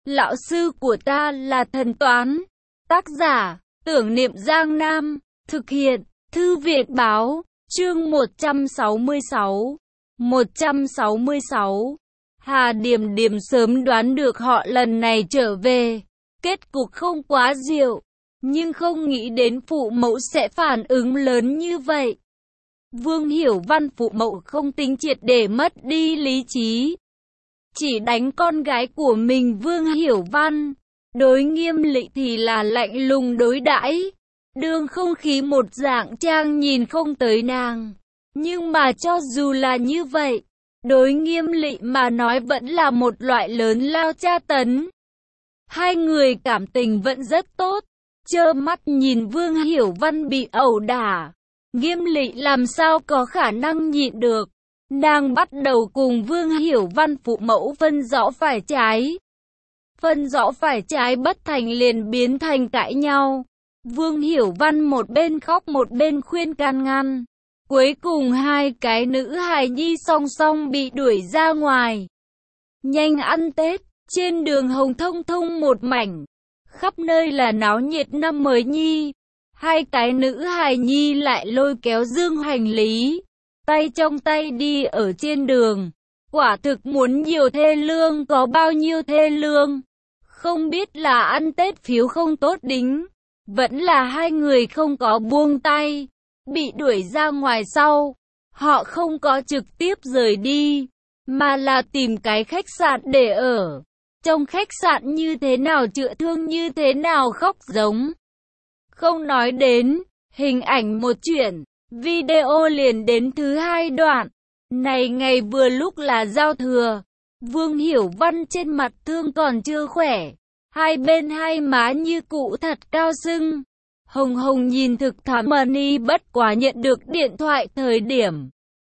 Lão sư của ta là thần toán. Tác giả, Tưởng Niệm Giang Nam. Thực hiện, Thư viện Báo. Chương 166. 166. Hà Điềm Điềm sớm đoán được họ lần này trở về. Kết cục không quá diệu, nhưng không nghĩ đến phụ mẫu sẽ phản ứng lớn như vậy. Vương Hiểu Văn phụ mẫu không tính triệt để mất đi lý trí, chỉ đánh con gái của mình Vương Hiểu Văn. Đối Nghiêm Lị thì là lạnh lùng đối đãi, đương không khí một dạng trang nhìn không tới nàng. Nhưng mà cho dù là như vậy, đối Nghiêm Lị mà nói vẫn là một loại lớn lao tra tấn. Hai người cảm tình vẫn rất tốt, trơ mắt nhìn Vương Hiểu Văn bị ẩu đả. Nghiêm Lị làm sao có khả năng nhịn được. Nàng bắt đầu cùng Vương Hiểu Văn phụ mẫu phân rõ phải trái. Phân rõ phải trái bất thành liền biến thành cãi nhau. Vương Hiểu Văn một bên khóc một bên khuyên can ngăn. Cuối cùng hai cái nữ hài nhi song song bị đuổi ra ngoài. Nhanh ăn Tết, trên đường hồng thông thông một mảnh, khắp nơi là náo nhiệt năm mới nhi. Hai cái nữ hài nhi lại lôi kéo dương hành lý, tay trong tay đi ở trên đường. Quả thực muốn nhiều thê lương có bao nhiêu thê lương. Không biết là ăn Tết phiếu không tốt đính, vẫn là hai người không có buông tay. Bị đuổi ra ngoài sau, họ không có trực tiếp rời đi, mà là tìm cái khách sạn để ở. Trong khách sạn như thế nào chữa thương, như thế nào khóc giống. Không nói đến, hình ảnh một chuyện, video liền đến thứ hai đoạn. Này ngày vừa lúc là giao thừa, Vương Hiểu Văn trên mặt thương còn chưa khỏe, hai bên hai má như cụ thật cao sưng. Hồng Hồng nhìn thực thảm Money bất quá nhận được điện thoại thời điểm.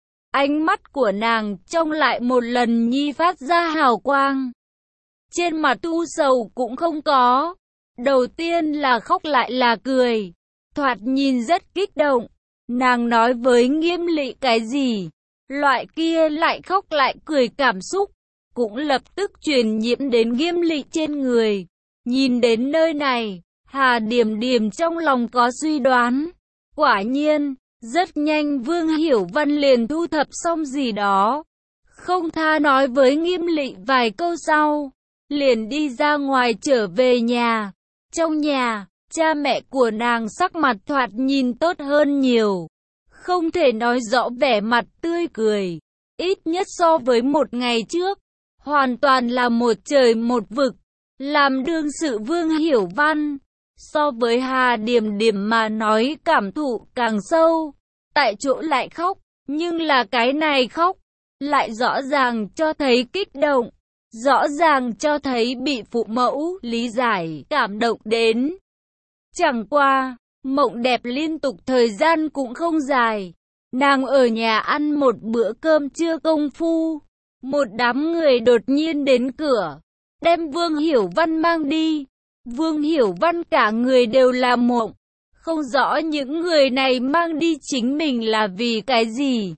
Ánh mắt của nàng trong lại một lần nhi phát ra hào quang. Trên mặt tu sầu cũng không có. Đầu tiên là khóc lại là cười. Thoạt nhìn rất kích động. Nàng nói với Nghiêm Lị cái gì? Loại kia lại khóc lại cười cảm xúc cũng lập tức truyền nhiễm đến Nghiêm Lị trên người. Nhìn đến nơi này, Hà Điềm Điềm trong lòng có suy đoán. Quả nhiên, rất nhanh Vương Hiểu Văn liền thu thập xong gì đó, không tha nói với Nghiêm Lị vài câu sau, liền đi ra ngoài trở về nhà. Trong nhà, cha mẹ của nàng sắc mặt thoạt nhìn tốt hơn nhiều, không thể nói rõ vẻ mặt tươi cười, ít nhất so với một ngày trước, hoàn toàn là một trời một vực. Làm đương sự Vương Hiểu Văn, so với Hà Điềm Điềm mà nói cảm thụ càng sâu, tại chỗ lại khóc, nhưng là cái này khóc, lại rõ ràng cho thấy kích động, rõ ràng cho thấy bị phụ mẫu lý giải, cảm động đến. Chẳng qua, mộng đẹp liên tục thời gian cũng không dài, nàng ở nhà ăn một bữa cơm trưa công phu, một đám người đột nhiên đến cửa, đem Vương Hiểu Văn mang đi. Vương Hiểu Văn cả người đều là mộng, không rõ những người này mang đi chính mình là vì cái gì.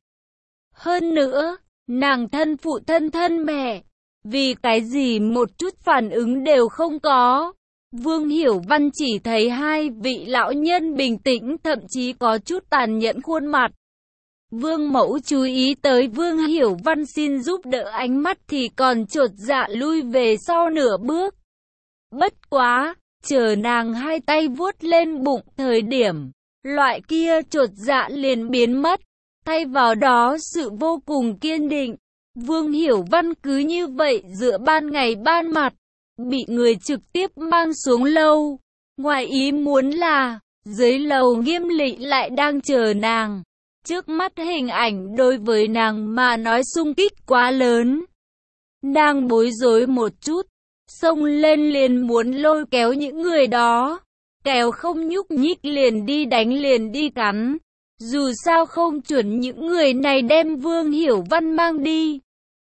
Hơn nữa, nàng thân phụ thân mẹ, vì cái gì một chút phản ứng đều không có. Vương Hiểu Văn chỉ thấy hai vị lão nhân bình tĩnh, thậm chí có chút tàn nhẫn khuôn mặt. Vương Mẫu chú ý tới Vương Hiểu Văn xin giúp đỡ ánh mắt thì còn chột dạ lui về sau nửa bước. Bất quá, chờ nàng hai tay vuốt lên bụng thời điểm, loại kia chột dạ liền biến mất, thay vào đó sự vô cùng kiên định. Vương Hiểu Văn cứ như vậy giữa ban ngày ban mặt, bị người trực tiếp mang xuống lầu. Ngoài ý muốn là, dưới lầu Nghiêm Lị lại đang chờ nàng. Trước mắt hình ảnh đối với nàng mà nói xung kích quá lớn. Nàng bối rối một chút, xông lên liền muốn lôi kéo những người đó. Kéo không nhúc nhích liền đi đánh liền đi cắn. Dù sao không chuẩn những người này đem Vương Hiểu Văn mang đi.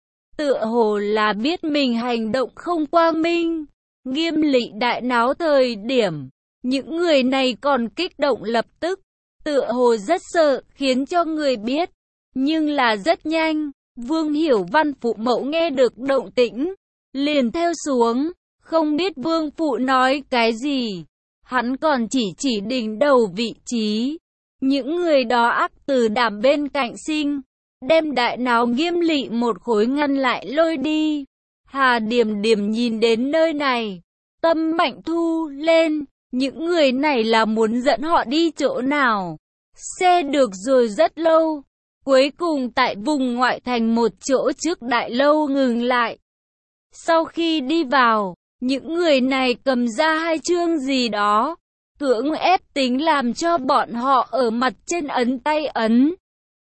Tựa hồ là biết mình hành động không quang minh. Nghiêm Lị đại náo thời điểm, những người này còn kích động lập tức. Tựa hồ rất sợ, khiến cho người biết. Nhưng là rất nhanh, Vương Hiểu Văn phụ mẫu nghe được động tĩnh, liền theo xuống, Không biết vương phụ nói cái gì, hắn còn chỉ đỉnh đầu vị trí. Những người đó ác từ đảm bên cạnh sinh, đem đại náo Nghiêm Lỵ một khối ngăn lại lôi đi. Hà Điềm Điềm nhìn đến nơi này, tâm mạnh thu lên, những người này là muốn dẫn họ đi chỗ nào? Xe được rồi rất lâu, cuối cùng tại vùng ngoại thành một chỗ trước đại lâu ngừng lại. Sau khi đi vào, những người này cầm ra hai chương gì đó, cưỡng ép tính làm cho bọn họ ở mặt trên ấn tay ấn.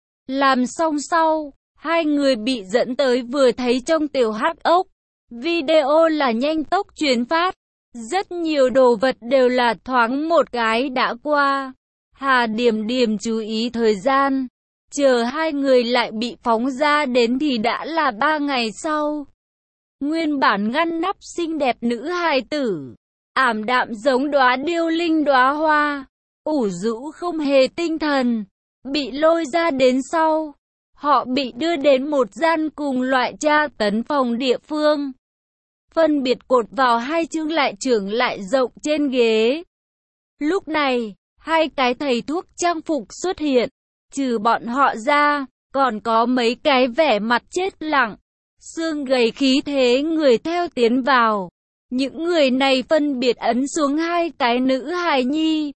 Làm xong sau, hai người bị dẫn tới vừa thấy trong tiểu hắc ốc. Video là nhanh tốc truyền phát, rất nhiều đồ vật đều là thoáng một cái đã qua. Hà Điềm Điềm chú ý thời gian, chờ hai người lại bị phóng ra đến thì đã là 3 ngày sau. Nguyên bản ngăn nắp xinh đẹp nữ hài tử, ảm đạm giống đóa điêu linh đóa hoa, ủ rũ không hề tinh thần, bị lôi ra đến sau. Họ bị đưa đến một gian cùng loại tra tấn phòng địa phương. Phân biệt cột vào hai chương lại trưởng lại rộng trên ghế. Lúc này, hai cái thầy thuốc trang phục xuất hiện. Trừ bọn họ ra, còn có mấy cái vẻ mặt chết lặng, xương gầy khí thế người theo tiến vào. Những người này phân biệt ấn xuống hai cái nữ hài nhi.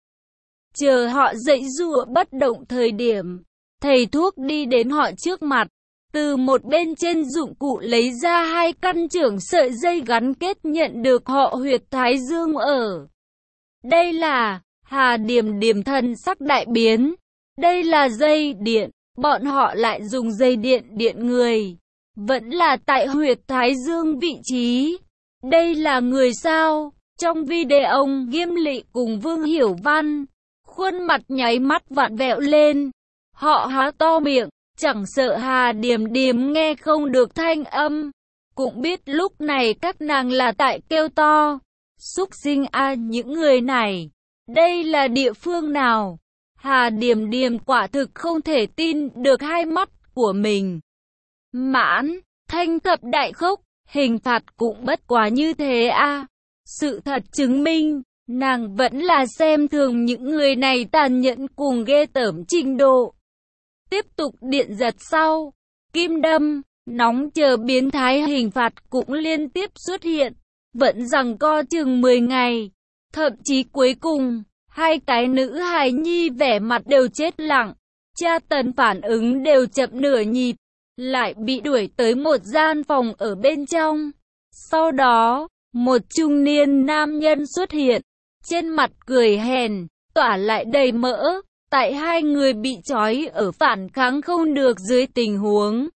Chờ họ dậy giụa bất động thời điểm, thầy thuốc đi đến họ trước mặt, từ một bên trên dụng cụ lấy ra hai căn trưởng sợi dây gắn kết nhận được họ huyệt thái dương ở. Đây là, Hà Điềm Điềm thần sắc đại biến. Đây là dây điện, bọn họ lại dùng dây điện người. Vẫn là tại huyệt thái dương vị trí. Đây là người sao? Trong video Nghiêm Lỵ cùng Vương Hiểu Văn, khuôn mặt nháy mắt vặn vẹo lên. Họ há to miệng, chẳng sợ Hà Điềm Điềm nghe không được thanh âm. Cũng biết lúc này các nàng là tại kêu to. Súc sinh a, những người này, đây là địa phương nào? Hà Điềm Điềm quả thực không thể tin được hai mắt của mình. Mãn, thanh thập đại khốc, hình phạt cũng bất quá như thế a. Sự thật chứng minh, nàng vẫn là xem thường những người này tàn nhẫn cùng ghê tởm trình độ. Tiếp tục điện giật sau, kim đâm, nóng chờ biến thái hình phạt cũng liên tiếp xuất hiện, vẫn giằng co chừng 10 ngày, thậm chí cuối cùng, hai cái nữ hài nhi vẻ mặt đều chết lặng, tra tấn phản ứng đều chậm nửa nhịp, lại bị đuổi tới một gian phòng ở bên trong. Sau đó, một trung niên nam nhân xuất hiện, trên mặt cười hèn, tỏa lại đầy mỡ. Tại hai người bị trói ở phản kháng không được dưới tình huống,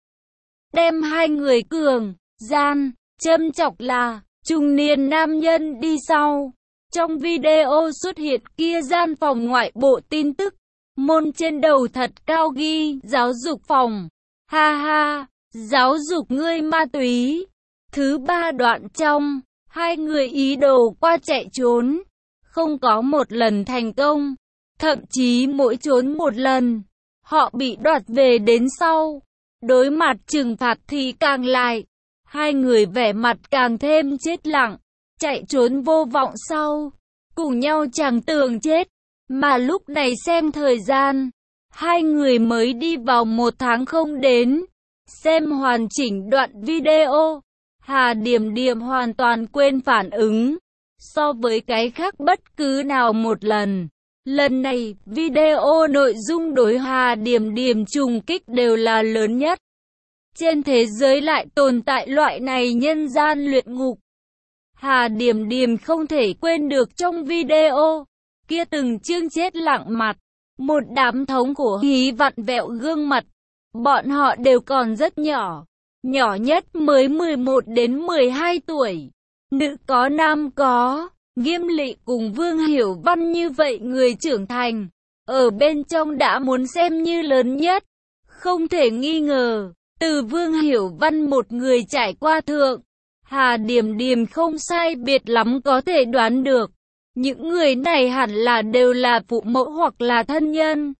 đem hai người cường, gian, châm chọc là, trung niên nam nhân đi sau. Trong video xuất hiện kia gian phòng ngoại bộ tin tức, môn trên đầu thật cao ghi, giáo dục phòng. Ha ha, giáo dục ngươi ma túy. Thứ 3 đoạn trong, hai người ý đồ qua chạy trốn, không có một lần thành công. Thậm chí mỗi trốn một lần, họ bị đoạt về đến sau. Đối mặt trừng phạt thì càng lại. Hai người vẻ mặt càng thêm chết lặng. Chạy trốn vô vọng sau. Cùng nhau chẳng tưởng chết. Mà lúc này xem thời gian. Hai người mới đi vào 1 tháng không đến. Xem hoàn chỉnh đoạn video. Hà Điềm Điềm hoàn toàn quên phản ứng. So với cái khác bất cứ nào một lần. Lần này, video nội dung đối Hà Điềm Điềm trùng kích đều là lớn nhất. Trên thế giới lại tồn tại loại này nhân gian luyện ngục. Hà Điềm Điềm không thể quên được trong video, kia từng chương chết lặng mặt, một đám thống khổ hí vặn vẹo gương mặt. Bọn họ đều còn rất nhỏ, nhỏ nhất mới 11 đến 12 tuổi, nữ có nam có. Nghiêm Lỵ cùng Vương Hiểu Văn như vậy người trưởng thành, ở bên trong đã muốn xem như lớn nhất. Không thể nghi ngờ, từ Vương Hiểu Văn một người trải qua thượng, Hà Điềm Điềm không sai biệt lắm có thể đoán được. Những người này hẳn là đều là phụ mẫu hoặc là thân nhân.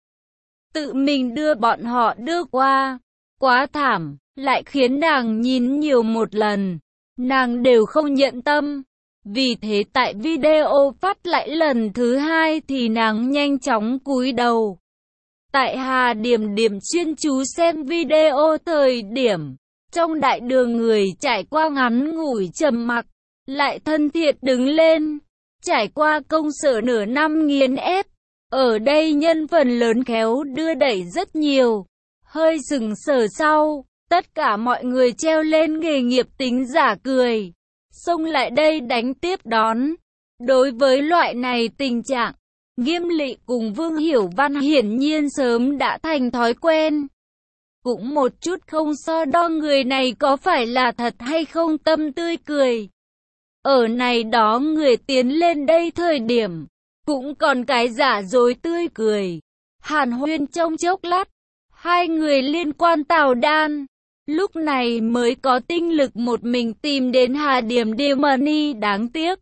Tự mình đưa bọn họ đưa qua, quá thảm, lại khiến nàng nhìn nhiều một lần, nàng đều không nhận tâm. Vì thế tại video phát lại lần thứ hai thì nàng nhanh chóng cúi đầu. Tại Hà Điểm Điểm chuyên chú xem video thời điểm trong đại đường người trải qua ngắn ngủi trầm mặc, lại thân thiện đứng lên. Trải qua công sở nửa năm nghiền ép, ở đây nhân phần lớn khéo đưa đẩy rất nhiều. Hơi sừng sờ sau, tất cả mọi người treo lên nghề nghiệp tính giả cười, xông lại đây đánh tiếp đón. Đối với loại này tình trạng, Nghiêm Lị cùng Vương Hiểu Văn hiển nhiên sớm đã thành thói quen. Cũng một chút không so đo người này có phải là thật hay không tâm tươi cười. Ở này đó người tiến lên đây thời điểm, cũng còn cái giả dối tươi cười. Hàn huyên trong chốc lát, hai người liên quan Tào Đan, lúc này mới có tinh lực một mình tìm đến Hà Điểm Điểm Money. Đáng tiếc,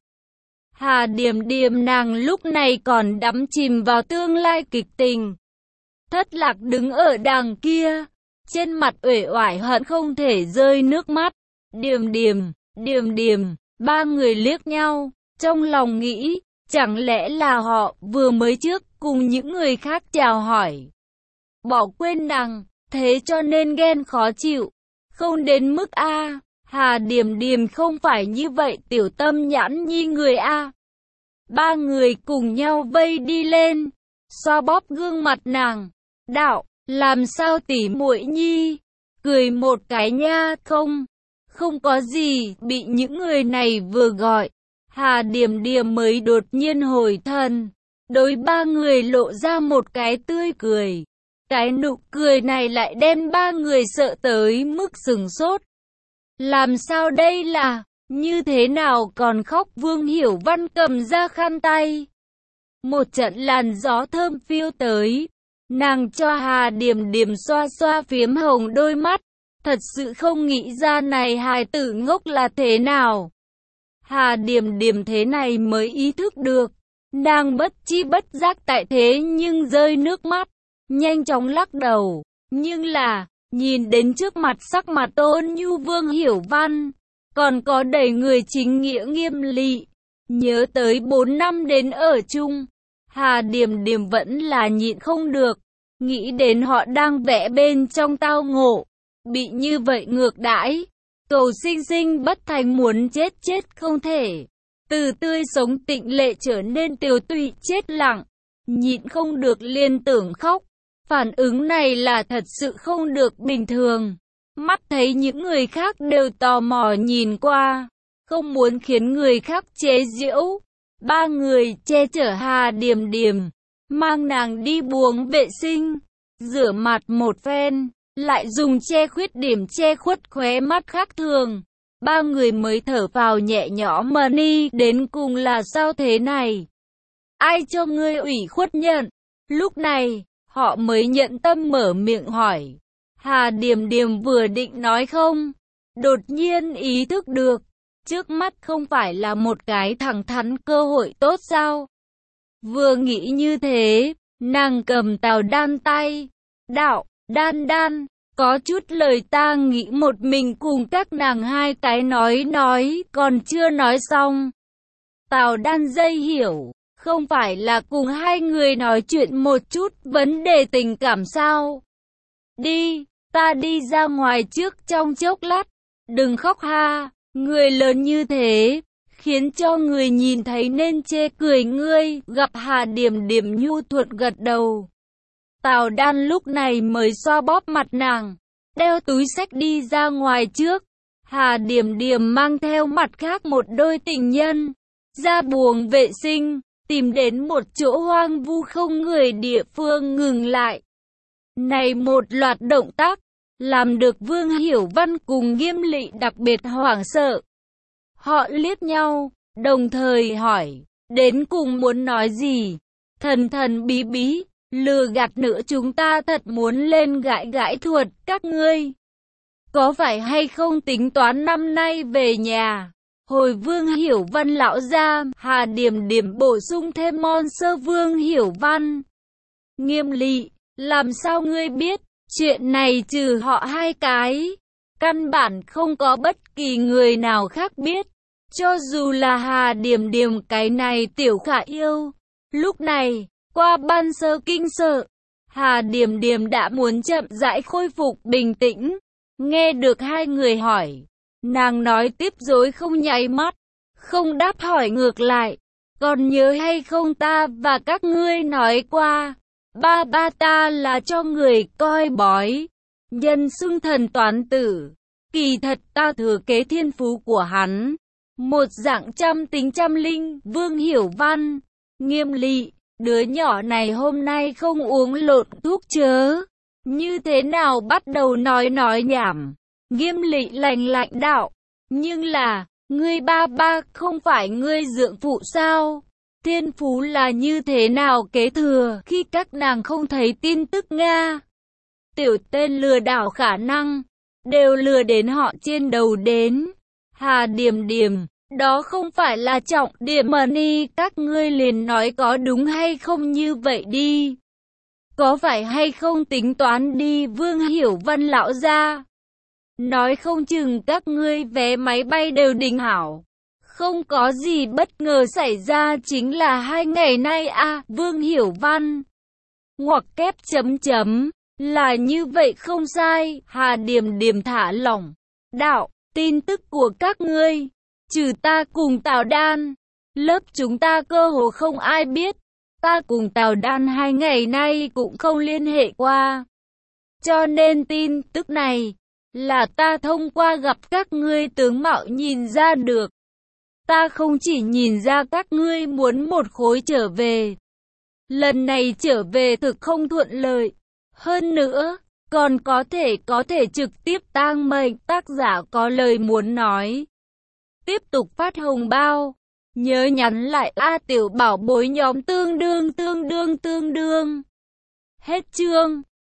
Hà Điểm Điểm nàng lúc này còn đắm chìm vào tương lai kịch tình. Thất Lạc đứng ở đằng kia, trên mặt uể oải hận không thể rơi nước mắt. Điểm Điểm, Điểm Điểm, ba người liếc nhau, trong lòng nghĩ, chẳng lẽ là họ vừa mới trước cùng những người khác chào hỏi, bỏ quên nàng, thế cho nên ghen khó chịu. Không đến mức a. Hà Điểm Điểm không phải như vậy, tiểu tâm nhãn nhi người a. Ba người cùng nhau vây đi lên, xoa bóp gương mặt nàng, đạo, làm sao tỉ muội nhi, cười một cái nha. Không có gì, bị những người này vừa gọi, Hà Điểm Điểm mới đột nhiên hồi thần, đối ba người lộ ra một cái tươi cười. Cái nụ cười này lại đem ba người sợ tới mức sửng sốt. Làm sao đây là, như thế nào còn khóc? Vương Hiểu Văn cầm ra khăn tay. Một trận làn gió thơm phiêu tới, nàng cho Hà Điểm Điểm xoa xoa phiếm hồng đôi mắt. Thật sự không nghĩ ra này hài tử ngốc là thế nào. Hà Điểm Điểm thế này mới ý thức được, nàng bất chi bất giác tại thế nhưng rơi nước mắt, nhanh chóng lắc đầu. Nhưng là, nhìn đến trước mặt sắc mặt ôn nhu Vương Hiểu Văn, còn có đầy người chính nghĩa Nghiêm Lị, nhớ tới 4 năm đến ở chung, Hà Điểm Điểm vẫn là nhịn không được, nghĩ đến họ đang vẽ bên trong tao ngộ, bị như vậy ngược đãi, cầu sinh sinh bất thành muốn chết không thể. Từ tươi sống tịnh lệ trở nên tiều tụy chết lặng, nhịn không được liên tưởng khóc. Phản ứng này là thật sự không được bình thường. Mắt thấy những người khác đều tò mò nhìn qua, không muốn khiến người khác chế giễu. Ba người che chở Hà Điểm Điểm, mang nàng đi buồng vệ sinh, rửa mặt một phen, lại dùng che khuyết điểm che khuất khóe mắt khác thường. Ba người mới thở vào nhẹ nhõm. Money, đến cùng là sao thế này? Ai cho ngươi ủy khuất nhận? Lúc này, họ mới nhận tâm mở miệng hỏi. Hà Điểm Điểm vừa định nói không, đột nhiên ý thức được, trước mắt không phải là một cái thẳng thắn cơ hội tốt sao? Vừa nghĩ như thế, nàng cầm Tào Đan tay, đạo, Đan Đan, có chút lời ta nghĩ một mình cùng các nàng hai cái nói, còn chưa nói xong. Tào Đan dây hiểu, không phải là cùng hai người nói chuyện một chút vấn đề tình cảm sao? Đi, ta đi ra ngoài trước trong chốc lát, đừng khóc ha, người lớn như thế, khiến cho người nhìn thấy nên chê cười ngươi. Gặp Hà Điểm Điểm nhu thuận gật đầu. Tào Đan lúc này mới xoa bóp mặt nàng, đeo túi xách đi ra ngoài trước. Hà Điểm Điểm mang theo mặt khác một đôi tình nhân, ra buồng vệ sinh, tìm đến một chỗ hoang vu không người địa phương ngừng lại. Này một loạt động tác, làm được Vương Hiểu Văn cùng Nghiêm Lị đặc biệt hoảng sợ. Họ liếc nhau, đồng thời hỏi, đến cùng muốn nói gì? Thần thần bí bí, lừa gạt nữa chúng ta thật muốn lên gãi thuật các ngươi. Có phải hay không tính toán năm nay về nhà? Hồi Vương Hiểu Văn lão ra, Hà Điểm Điểm bổ sung thêm mon sơ Vương Hiểu Văn. Nghiêm Lị, làm sao ngươi biết? Chuyện này trừ họ hai cái, căn bản không có bất kỳ người nào khác biết. Cho dù là Hà Điềm Điềm cái này Tiểu Khả yêu, lúc này, qua ban sơ kinh sợ, Hà Điềm Điềm đã muốn chậm rãi khôi phục bình tĩnh. Nghe được hai người hỏi, nàng nói tiếp dối không nháy mắt, không đáp hỏi ngược lại. Còn nhớ hay không ta và các ngươi nói qua, ba ba ta là cho người coi bói, nhân xưng thần toán tử. Kỳ thật ta thừa kế thiên phú của hắn, một dạng trăm tính trăm linh. Vương Hiểu Văn, nghiêm lị, đứa nhỏ này hôm nay không uống lộn thuốc chớ. Như thế nào bắt đầu nói nhảm. Nghiêm lị lạnh lạnh đạo, nhưng là, ngươi ba ba không phải ngươi dưỡng phụ sao? Thiên phú là như thế nào kế thừa khi các nàng không thấy tin tức Nga? Tiểu tên lừa đảo khả năng, đều lừa đến họ trên đầu đến. Hà Điềm Điềm, đó không phải là trọng điểm mà ni, các ngươi liền nói có đúng hay không như vậy đi. Có phải hay không tính toán đi Vương Hiểu Văn lão gia? Nói không chừng các ngươi vé máy bay đều định hảo. Không có gì bất ngờ xảy ra chính là 2 ngày nay Vương Hiểu Văn. Ngoặc kép chấm chấm, là như vậy không sai. Hà Điềm Điềm thả lỏng, đạo, tin tức của các ngươi, trừ ta cùng Tào Đan, lớp chúng ta cơ hồ không ai biết. Ta cùng Tào Đan 2 ngày nay cũng không liên hệ qua. Cho nên tin tức này, là ta thông qua gặp các ngươi tướng mạo nhìn ra được. Ta không chỉ nhìn ra các ngươi muốn một khối trở về. Lần này trở về thực không thuận lợi. Hơn nữa, còn có thể trực tiếp tang mệnh. Tác giả có lời muốn nói. Tiếp tục phát hồng bao. Nhớ nhắn lại tiểu bảo bối nhóm tương đương. Hết chương.